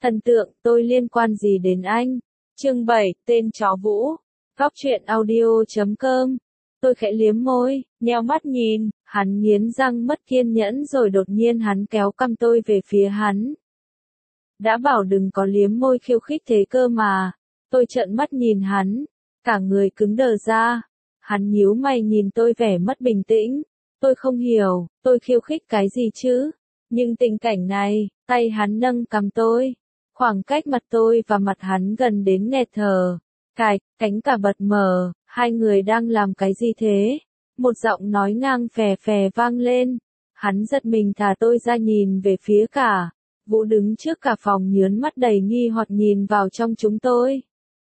Thần tượng, tôi liên quan gì đến anh? Chương 7, tên chó Vũ. Góc truyện audio.com. Tôi khẽ liếm môi, nheo mắt nhìn, hắn nghiến răng mất kiên nhẫn rồi đột nhiên hắn kéo cằm tôi về phía hắn. Đã bảo đừng có liếm môi khiêu khích thế cơ mà. Tôi trợn mắt nhìn hắn, cả người cứng đờ ra. Hắn nhíu mày nhìn tôi vẻ mất bình tĩnh. Tôi không hiểu, tôi khiêu khích cái gì chứ? Nhưng tình cảnh này, tay hắn nâng cằm tôi. Khoảng cách mặt tôi và mặt hắn gần đến nghẹt thở. Cánh cả bật mở, hai người đang làm cái gì thế? Một giọng nói ngang phè phè vang lên. Hắn giật mình thả tôi ra nhìn về phía cả. Vũ đứng trước cả phòng nhớn mắt đầy nghi hoặc nhìn vào trong chúng tôi.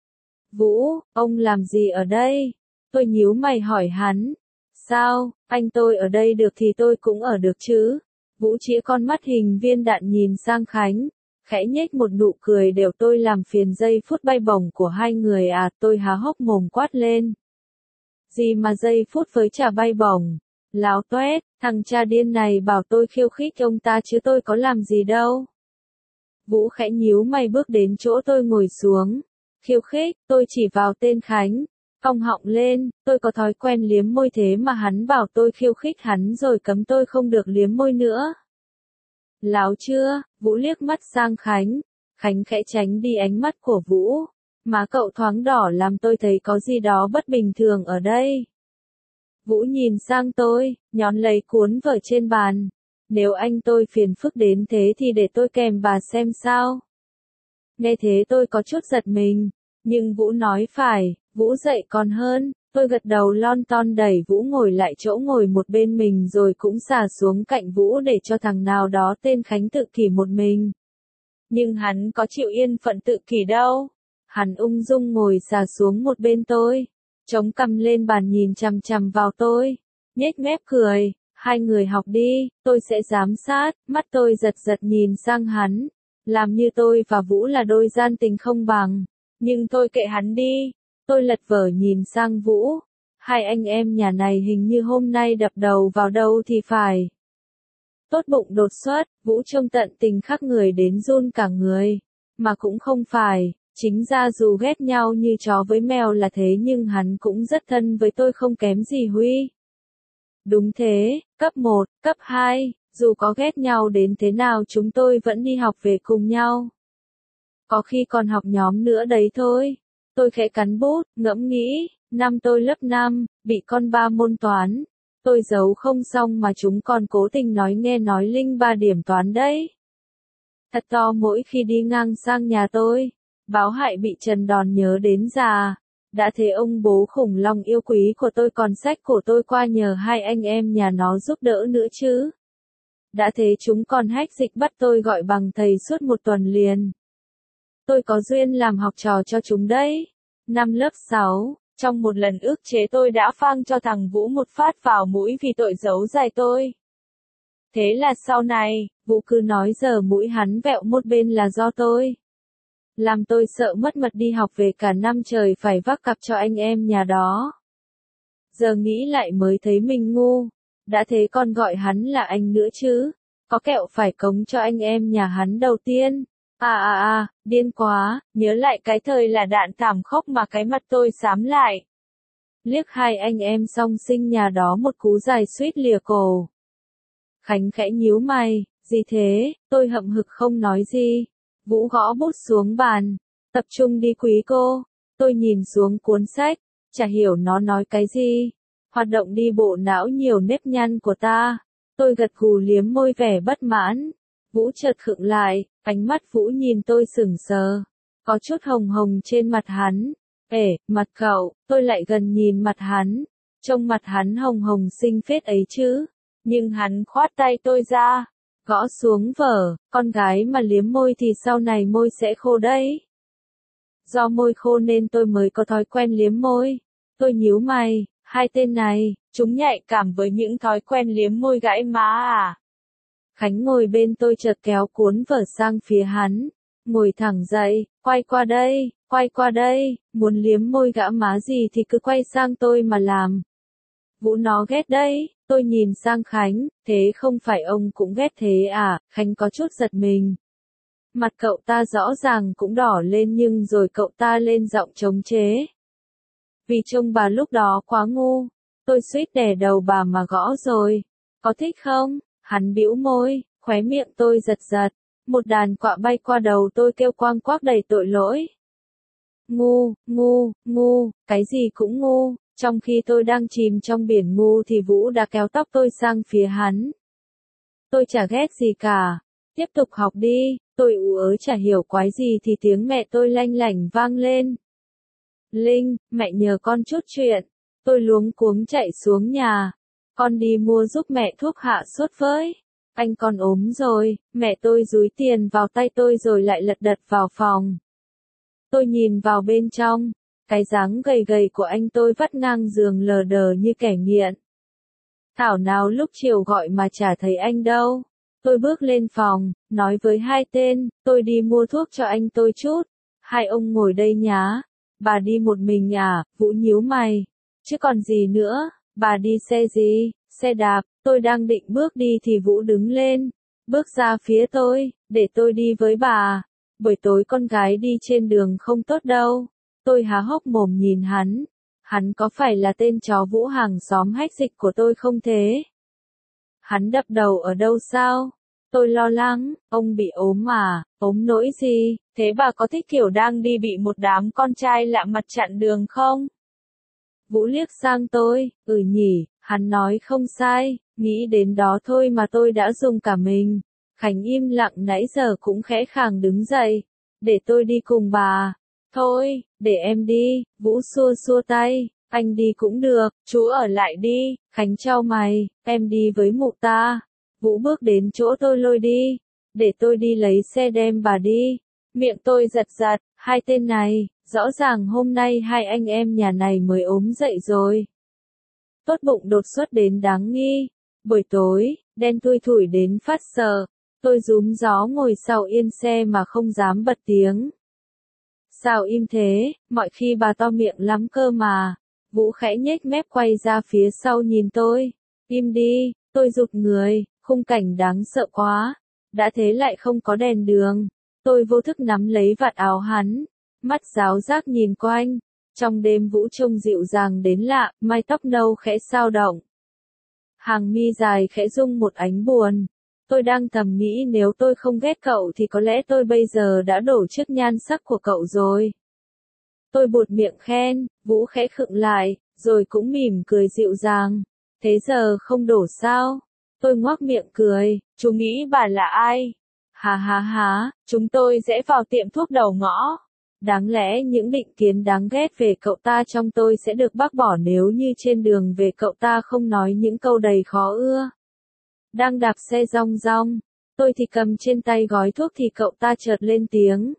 Vũ, ông làm gì ở đây? Tôi nhíu mày hỏi hắn. Sao, anh tôi ở đây được thì tôi cũng ở được chứ? Vũ chĩa con mắt hình viên đạn nhìn sang Khánh. Khẽ nhếch một nụ cười đều tôi làm phiền giây phút bay bổng của hai người à, tôi há hốc mồm quát lên. Gì mà giây phút với chả bay bổng? Láo toét, thằng cha điên này bảo tôi khiêu khích ông ta chứ tôi có làm gì đâu. Vũ khẽ nhíu mày bước đến chỗ tôi ngồi xuống. Khiêu khích, tôi chỉ vào tên Khánh. Cong họng lên, tôi có thói quen liếm môi thế mà hắn bảo tôi khiêu khích hắn rồi cấm tôi không được liếm môi nữa. Láo chưa? Vũ liếc mắt sang Khánh. Khánh khẽ tránh đi ánh mắt của Vũ. Má cậu thoáng đỏ làm tôi thấy có gì đó bất bình thường ở đây. Vũ nhìn sang tôi, nhón lấy cuốn vở trên bàn. Nếu anh tôi phiền phức đến thế thì để tôi kèm bà xem sao. Nghe thế tôi có chút giật mình. Nhưng Vũ nói phải, Vũ dậy còn hơn. Tôi gật đầu lon ton đẩy Vũ ngồi lại chỗ ngồi một bên mình rồi cũng xả xuống cạnh Vũ để cho thằng nào đó tên Khánh tự kỷ một mình. Nhưng hắn có chịu yên phận tự kỷ đâu. Hắn ung dung ngồi xả xuống một bên tôi. Chống cằm lên bàn nhìn chằm chằm vào tôi. Nhếch mép cười, hai người học đi, tôi sẽ giám sát. Mắt tôi giật giật nhìn sang hắn. Làm như tôi và Vũ là đôi gian tình không bằng. Nhưng tôi kệ hắn đi. Tôi lật vở nhìn sang Vũ. Hai anh em nhà này hình như hôm nay đập đầu vào đâu thì phải. Tốt bụng đột xuất, Vũ trông tận tình khắc người đến run cả người. Mà cũng không phải, chính ra dù ghét nhau như chó với mèo là thế nhưng hắn cũng rất thân với tôi không kém gì Huy. Đúng thế, cấp 1, cấp 2, dù có ghét nhau đến thế nào chúng tôi vẫn đi học về cùng nhau. Có khi còn học nhóm nữa đấy thôi. Tôi khẽ cắn bút, ngẫm nghĩ, năm tôi lớp 5, bị con 3 môn toán. Tôi giấu không xong mà chúng còn cố tình nói nghe nói Linh 3 điểm toán đấy. Thật to mỗi khi đi ngang sang nhà tôi. Báo hại bị trần đòn nhớ đến già. Đã thế ông bố khủng long yêu quý của tôi còn xách của tôi qua nhờ hai anh em nhà nó giúp đỡ nữa chứ. Đã thế chúng còn hách dịch bắt tôi gọi bằng thầy suốt một tuần liền. Tôi có duyên làm học trò cho chúng đấy. Năm lớp 6, trong một lần ức chế tôi đã phang cho thằng Vũ một phát vào mũi vì tội giấu dài tôi. Thế là sau này, Vũ cứ nói giờ mũi hắn vẹo một bên là do tôi. Làm tôi sợ mất mật đi học về cả năm trời phải vác cặp cho anh em nhà đó. Giờ nghĩ lại mới thấy mình ngu. Đã thế còn gọi hắn là anh nữa chứ. Có kẹo phải cống cho anh em nhà hắn đầu tiên. Điên quá, nhớ lại cái thời là đạn thảm khốc mà cái mặt tôi xám lại. Liếc hai anh em song sinh nhà đó một cú dài suýt lìa cổ. Khánh khẽ nhíu mày, gì thế, tôi hậm hực không nói gì. Vũ gõ bút xuống bàn, tập trung đi quý cô. Tôi nhìn xuống cuốn sách, chả hiểu nó nói cái gì. Hoạt động đi bộ não nhiều nếp nhăn của ta. Tôi gật gù liếm môi vẻ bất mãn. Vũ chợt khựng lại, ánh mắt Vũ nhìn tôi sững sờ. Có chút hồng hồng trên mặt hắn. Mặt cậu, tôi lại gần nhìn mặt hắn. Trông mặt hắn hồng hồng xinh phết ấy chứ. Nhưng hắn khoát tay tôi ra. Gõ xuống vở, con gái mà liếm môi thì sau này môi sẽ khô đấy. Do môi khô nên tôi mới có thói quen liếm môi. Tôi nhíu mày, hai tên này, chúng nhạy cảm với những thói quen liếm môi gãi má à? Khánh ngồi bên tôi chợt kéo cuốn vở sang phía hắn. Ngồi thẳng dậy, quay qua đây, muốn liếm môi gã má gì thì cứ quay sang tôi mà làm. Vũ nó ghét đấy, tôi nhìn sang Khánh, thế không phải ông cũng ghét thế à? Khánh có chút giật mình. Mặt cậu ta rõ ràng cũng đỏ lên nhưng rồi cậu ta lên giọng chống chế. Vì trông bà lúc đó quá ngu, tôi suýt đè đầu bà mà gõ rồi. Có thích không? Hắn bĩu môi, khóe miệng tôi giật giật. Một đàn quạ bay qua đầu tôi kêu quang quác đầy tội lỗi. Ngu, ngu, ngu, cái gì cũng ngu. Trong khi tôi đang chìm trong biển ngu thì Vũ đã kéo tóc tôi sang phía hắn. Tôi chả ghét gì cả. Tiếp tục học đi, tôi ú ớ chả hiểu quái gì thì tiếng mẹ tôi lanh lảnh vang lên. Linh, mẹ nhờ con chút chuyện. Tôi luống cuống chạy xuống nhà. Con đi mua giúp mẹ thuốc hạ sốt với. Anh con ốm rồi, mẹ tôi dúi tiền vào tay tôi rồi lại lật đật vào phòng. Tôi nhìn vào bên trong, cái dáng gầy gầy của anh tôi vắt ngang giường lờ đờ như kẻ nghiện. Thảo nào lúc chiều gọi mà chả thấy anh đâu. Tôi bước lên phòng, nói với hai tên, tôi đi mua thuốc cho anh tôi chút. Hai ông ngồi đây nhá. Bà đi một mình à? Vũ nhíu mày. Chứ còn gì nữa, bà đi xe gì? Xe đạp. Tôi đang định bước đi thì Vũ đứng lên, bước ra phía tôi, để tôi đi với bà. Buổi tối con gái đi trên đường không tốt đâu. Tôi há hốc mồm nhìn hắn. Hắn có phải là tên chó Vũ hàng xóm hách dịch của tôi không thế? Hắn đập đầu ở đâu sao? Tôi lo lắng, ông bị ốm à? Ốm nỗi gì? Thế bà có thích kiểu đang đi bị một đám con trai lạ mặt chặn đường không? Vũ liếc sang tôi, nhỉ, hắn nói không sai, nghĩ đến đó thôi mà tôi đã dùng cả mình. Khánh im lặng nãy giờ cũng khẽ khàng đứng dậy, để tôi đi cùng bà. Thôi, để em đi, Vũ xua xua tay, anh đi cũng được, chú ở lại đi. Khánh chau mày, em đi với mụ ta. Vũ bước đến chỗ tôi lôi đi, để tôi đi lấy xe đem bà đi. Miệng tôi giật giật, hai tên này, rõ ràng hôm nay hai anh em nhà này mới ốm dậy rồi. Tốt bụng đột xuất đến đáng nghi. Buổi tối, đen thui thủi đến phát sợ. Tôi rúm gió ngồi sau yên xe mà không dám bật tiếng. Sao im thế, mọi khi bà to miệng lắm cơ mà. Vũ khẽ nhếch mép quay ra phía sau nhìn tôi. Im đi, tôi rụt người, khung cảnh đáng sợ quá. Đã thế lại không có đèn đường. Tôi vô thức nắm lấy vạt áo hắn, mắt giáo giác nhìn quanh. Trong đêm Vũ trông dịu dàng đến lạ, mái tóc nâu khẽ xao động. Hàng mi dài khẽ rung một ánh buồn. Tôi đang thầm nghĩ nếu tôi không ghét cậu thì có lẽ tôi bây giờ đã đổ trước nhan sắc của cậu rồi. Tôi buột miệng khen, Vũ khẽ khựng lại, rồi cũng mỉm cười dịu dàng. Thế giờ không đổ sao? Tôi ngoác miệng cười, chú nghĩ bà là ai? Hà hà hà, chúng tôi sẽ vào tiệm thuốc đầu ngõ. Đáng lẽ những định kiến đáng ghét về cậu ta trong tôi sẽ được bác bỏ nếu như trên đường về cậu ta không nói những câu đầy khó ưa. Đang đạp xe rong rong, tôi thì cầm trên tay gói thuốc thì cậu ta chợt lên tiếng.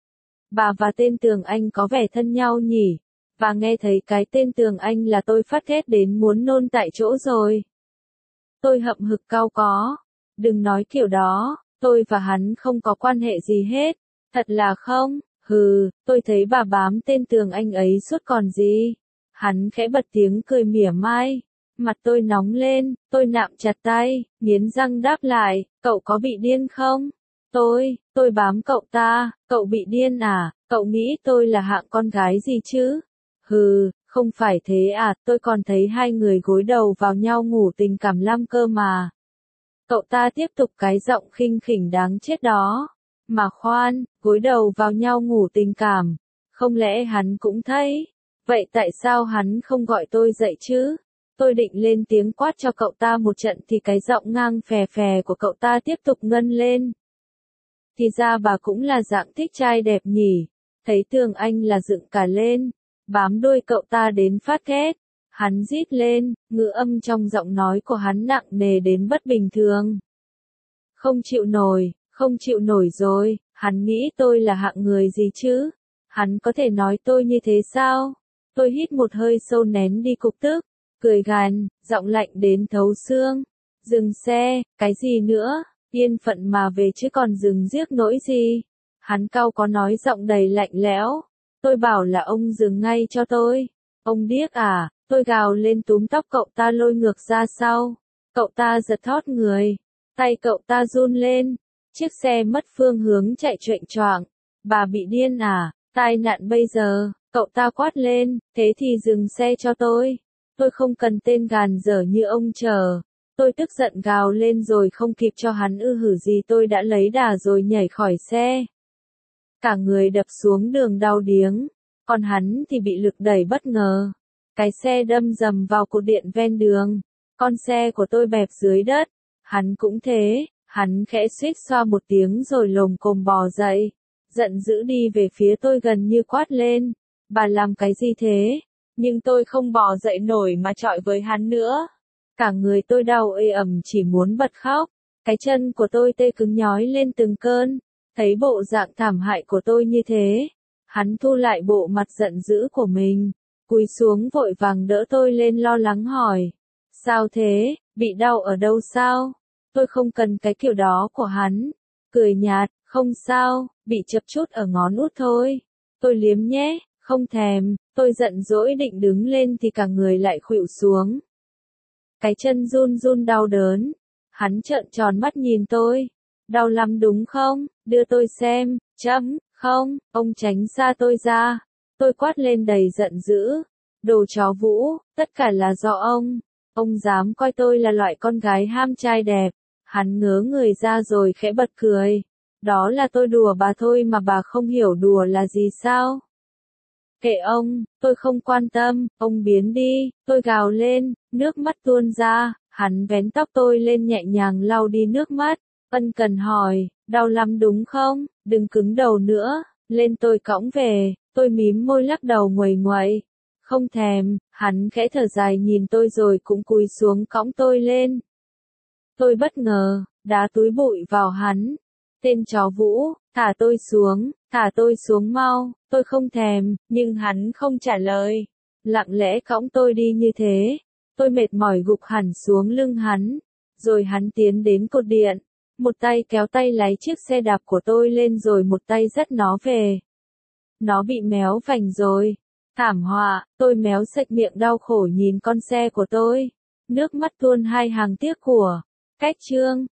Bà và tên Tường Anh có vẻ thân nhau nhỉ? Và nghe thấy cái tên Tường Anh là tôi phát ghét đến muốn nôn tại chỗ rồi. Tôi hậm hực cau có. Đừng nói kiểu đó, tôi và hắn không có quan hệ gì hết. Thật là không? Hừ, tôi thấy bà bám tên Tường Anh ấy suốt còn gì. Hắn khẽ bật tiếng cười mỉa mai. Mặt tôi nóng lên, tôi nạm chặt tay, nghiến răng đáp lại, cậu có bị điên không? Tôi bám cậu ta, cậu bị điên à, cậu nghĩ tôi là hạng con gái gì chứ? Hừ, không phải thế à, tôi còn thấy hai người gối đầu vào nhau ngủ tình cảm lắm cơ mà. Cậu ta tiếp tục cái giọng khinh khỉnh đáng chết đó. Mà khoan, gối đầu vào nhau ngủ tình cảm. Không lẽ hắn cũng thấy? Vậy tại sao hắn không gọi tôi dậy chứ? Tôi định lên tiếng quát cho cậu ta một trận thì cái giọng ngang phè phè của cậu ta tiếp tục ngân lên. Thì ra bà cũng là dạng thích trai đẹp nhỉ. Thấy Tường Anh là dựng cả lên, bám đuôi cậu ta đến phát ghét. Hắn rít lên, ngữ âm trong giọng nói của hắn nặng nề đến bất bình thường. Không chịu nổi rồi, hắn nghĩ tôi là hạng người gì chứ? Hắn có thể nói tôi như thế sao? Tôi hít một hơi sâu nén đi cục tức, cười gằn, giọng lạnh đến thấu xương. Dừng xe, cái gì nữa? Yên phận mà về chứ còn dừng giết nỗi gì? Hắn cau có nói giọng đầy lạnh lẽo. Tôi bảo là ông dừng ngay cho tôi. Ông điếc à? Tôi gào lên túm tóc cậu ta lôi ngược ra sau. Cậu ta giật thót người. Tay cậu ta run lên. Chiếc xe mất phương hướng chạy choạng choạng. Bà bị điên à, tai nạn bây giờ, cậu ta quát lên, thế thì dừng xe cho tôi. Tôi không cần tên gàn dở như ông chờ. Tôi tức giận gào lên rồi không kịp cho hắn hử gì tôi đã lấy đà rồi nhảy khỏi xe. Cả người đập xuống đường đau điếng, còn hắn thì bị lực đẩy bất ngờ. Cái xe đâm dầm vào cột điện ven đường, con xe của tôi bẹp dưới đất, hắn cũng thế, hắn khẽ suýt xoa một tiếng rồi lồm cồm bò dậy, giận dữ đi về phía tôi gần như quát lên, bà làm cái gì thế? Nhưng tôi không bò dậy nổi mà chọi với hắn nữa. Cả người tôi đau ê ẩm chỉ muốn bật khóc, cái chân của tôi tê cứng nhói lên từng cơn, thấy bộ dạng thảm hại của tôi như thế. Hắn thu lại bộ mặt giận dữ của mình, cúi xuống vội vàng đỡ tôi lên lo lắng hỏi. Sao thế, bị đau ở đâu sao? Tôi không cần cái kiểu đó của hắn. Cười nhạt, không sao, bị chập chút ở ngón út thôi. Tôi liếm nhé, không thèm, tôi giận dỗi định đứng lên thì cả người lại khuỵu xuống. Cái chân run run đau đớn. Hắn trợn tròn mắt nhìn tôi. Đau lắm đúng không? Đưa tôi xem, không, ông tránh xa tôi ra. Tôi quát lên đầy giận dữ. Đồ chó Vũ, tất cả là do ông. Ông dám coi tôi là loại con gái ham trai đẹp. Hắn ngớ người ra rồi khẽ bật cười. Đó là tôi đùa bà thôi mà bà không hiểu đùa là gì sao? Kệ ông, tôi không quan tâm, ông biến đi, tôi gào lên, nước mắt tuôn ra, hắn vén tóc tôi lên nhẹ nhàng lau đi nước mắt, ân cần hỏi, đau lắm đúng không, đừng cứng đầu nữa, lên tôi cõng về, tôi mím môi lắc đầu nguầy nguậy, không thèm, hắn khẽ thở dài nhìn tôi rồi cũng cúi xuống cõng tôi lên. Tôi bất ngờ, đá túi bụi vào hắn, tên chó Vũ, thả tôi xuống mau, tôi không thèm, nhưng hắn không trả lời, lặng lẽ cõng tôi đi như thế, tôi mệt mỏi gục hẳn xuống lưng hắn, rồi hắn tiến đến cột điện, một tay kéo tay lái chiếc xe đạp của tôi lên rồi một tay dắt nó về. Nó bị méo vành rồi, thảm họa, tôi méo sạch miệng đau khổ nhìn con xe của tôi, nước mắt tuôn hai hàng tiếc của, cách chương.